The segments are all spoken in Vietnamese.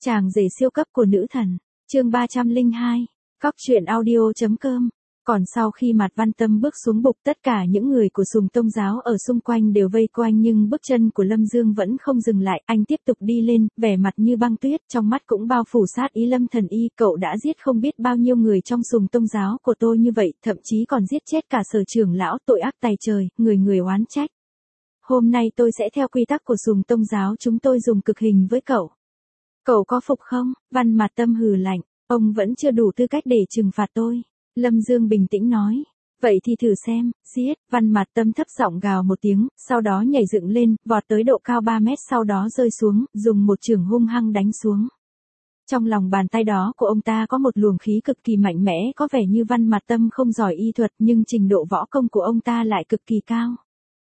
Chàng rể siêu cấp của nữ thần, chương 302, Cóc truyện audio.com. Còn sau khi Mạt Văn Tâm bước xuống bục, tất cả những người của Sùng Tông giáo ở xung quanh đều vây quanh, nhưng bước chân của Lâm Dương vẫn không dừng lại, anh tiếp tục đi lên, vẻ mặt như băng tuyết, trong mắt cũng bao phủ sát ý. Lâm Thần Y, cậu đã giết không biết bao nhiêu người trong Sùng Tông giáo của tôi như vậy, thậm chí còn giết chết cả Sở trưởng lão, tội ác tày trời, người người oán trách. Hôm nay tôi sẽ theo quy tắc của Sùng Tông giáo chúng tôi dùng cực hình với cậu. Cậu có phục không? Văn Mạt Tâm hừ lạnh, ông vẫn chưa đủ tư cách để trừng phạt tôi. Lâm Dương bình tĩnh nói, vậy thì thử xem, giết. Văn Mạt Tâm thấp giọng gào một tiếng, sau đó nhảy dựng lên, vọt tới độ cao 3 mét, sau đó rơi xuống, dùng một chưởng hung hăng đánh xuống. Trong lòng bàn tay đó của ông ta có một luồng khí cực kỳ mạnh mẽ, có vẻ như Văn Mạt Tâm không giỏi y thuật, nhưng trình độ võ công của ông ta lại cực kỳ cao.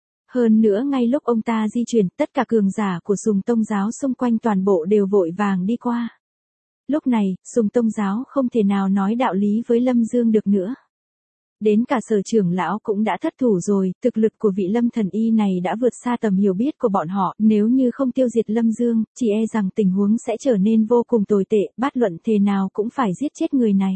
Hơn nữa ngay lúc ông ta di chuyển, tất cả cường giả của Sùng Tông giáo xung quanh toàn bộ đều vội vàng đi qua. Lúc này, Sùng Tông giáo không thể nào nói đạo lý với Lâm Dương được nữa. Đến cả Sở trưởng lão cũng đã thất thủ rồi, thực lực của vị Lâm Thần Y này đã vượt xa tầm hiểu biết của bọn họ, nếu như không tiêu diệt Lâm Dương, chỉ e rằng tình huống sẽ trở nên vô cùng tồi tệ, bát luận thế nào cũng phải giết chết người này.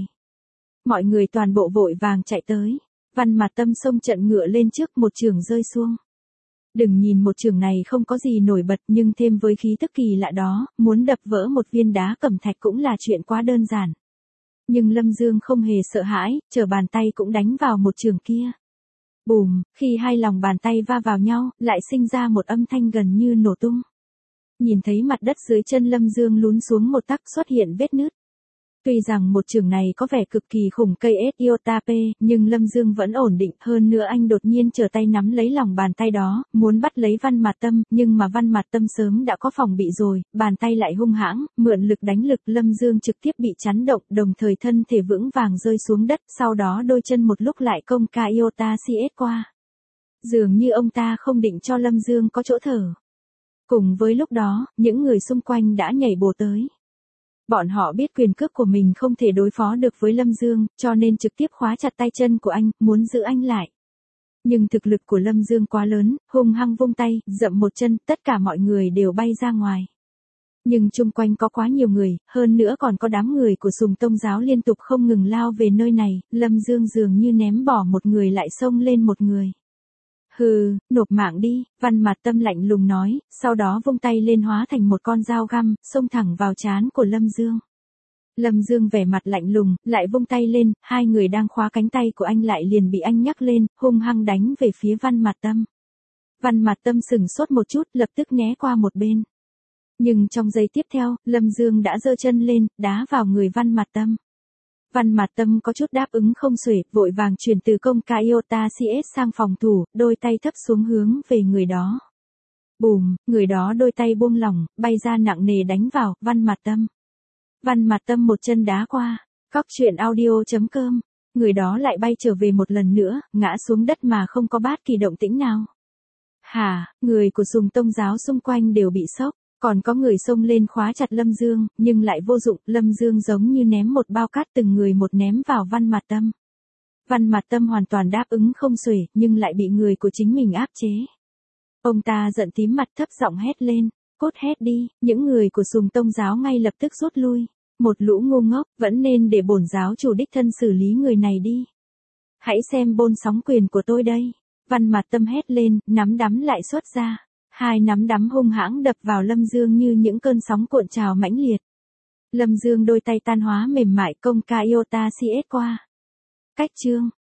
Mọi người toàn bộ vội vàng chạy tới, Văn Mạt Tâm xông trận ngựa lên trước, một chưởng rơi xuống. Đừng nhìn một chưởng này không có gì nổi bật, nhưng thêm với khí tức kỳ lạ đó, muốn đập vỡ một viên đá cẩm thạch cũng là chuyện quá đơn giản. Nhưng Lâm Dương không hề sợ hãi, trở bàn tay cũng đánh vào một chưởng kia. Bùm, khi hai lòng bàn tay va vào nhau, lại sinh ra một âm thanh gần như nổ tung. Nhìn thấy mặt đất dưới chân Lâm Dương lún xuống một tắc, xuất hiện vết nứt. Tuy rằng một chưởng này có vẻ cực kỳ khủng cây Siotape, nhưng Lâm Dương vẫn ổn định, hơn nữa anh đột nhiên trở tay nắm lấy lòng bàn tay đó, muốn bắt lấy Văn Mạt Tâm, nhưng mà Văn Mạt Tâm sớm đã có phòng bị rồi, bàn tay lại hung hãng, mượn lực đánh lực, Lâm Dương trực tiếp bị chấn động, đồng thời thân thể vững vàng rơi xuống đất, sau đó đôi chân một lúc lại công ca Iota CS qua. Dường như ông ta không định cho Lâm Dương có chỗ thở. Cùng với lúc đó, những người xung quanh đã nhảy bổ tới. Bọn họ biết quyền cước của mình không thể đối phó được với Lâm Dương, cho nên trực tiếp khóa chặt tay chân của anh, muốn giữ anh lại. Nhưng thực lực của Lâm Dương quá lớn, hung hăng vung tay, dậm một chân, tất cả mọi người đều bay ra ngoài. Nhưng chung quanh có quá nhiều người, hơn nữa còn có đám người của Sùng Tông giáo liên tục không ngừng lao về nơi này, Lâm Dương dường như ném bỏ một người lại xông lên một người. Hừ, nộp mạng đi, Văn Mạt Tâm lạnh lùng nói, sau đó vung tay lên hóa thành một con dao găm, xông thẳng vào trán của Lâm Dương. Lâm Dương vẻ mặt lạnh lùng, lại vung tay lên, hai người đang khóa cánh tay của anh lại liền bị anh nhắc lên, hung hăng đánh về phía Văn Mạt Tâm. Văn Mạt Tâm sửng sốt một chút, lập tức né qua một bên. Nhưng trong giây tiếp theo, Lâm Dương đã giơ chân lên, đá vào người Văn Mạt Tâm. Văn Mạt Tâm có chút đáp ứng không xuể, vội vàng chuyển từ công ca Iota CS sang phòng thủ, đôi tay thấp xuống hướng về người đó. Bùm, người đó đôi tay buông lỏng, bay ra nặng nề đánh vào Văn Mạt Tâm. Văn Mạt Tâm một chân đá qua, Cóc truyện audio.com, người đó lại bay trở về một lần nữa, ngã xuống đất mà không có bất kỳ động tĩnh nào. Hả, người của Sùng Tông giáo xung quanh đều bị sốc. Còn có người xông lên khóa chặt Lâm Dương, nhưng lại vô dụng, Lâm Dương giống như ném một bao cát từng người một ném vào Văn Mạt Tâm. Văn Mạt Tâm hoàn toàn đáp ứng không xuể, nhưng lại bị người của chính mình áp chế. Ông ta giận tím mặt, thấp giọng hét lên, cút hết đi, những người của Sùng Tông giáo ngay lập tức rút lui. Một lũ ngu ngốc, vẫn nên để bổn giáo chủ đích thân xử lý người này đi. Hãy xem bôn sóng quyền của tôi đây. Văn Mạt Tâm hét lên, nắm đấm lại xuất ra. Hai nắm đấm hung hãng đập vào Lâm Dương như những cơn sóng cuộn trào mãnh liệt. Lâm Dương đôi tay tan hóa mềm mại, công ca Iota CS qua. Cách chương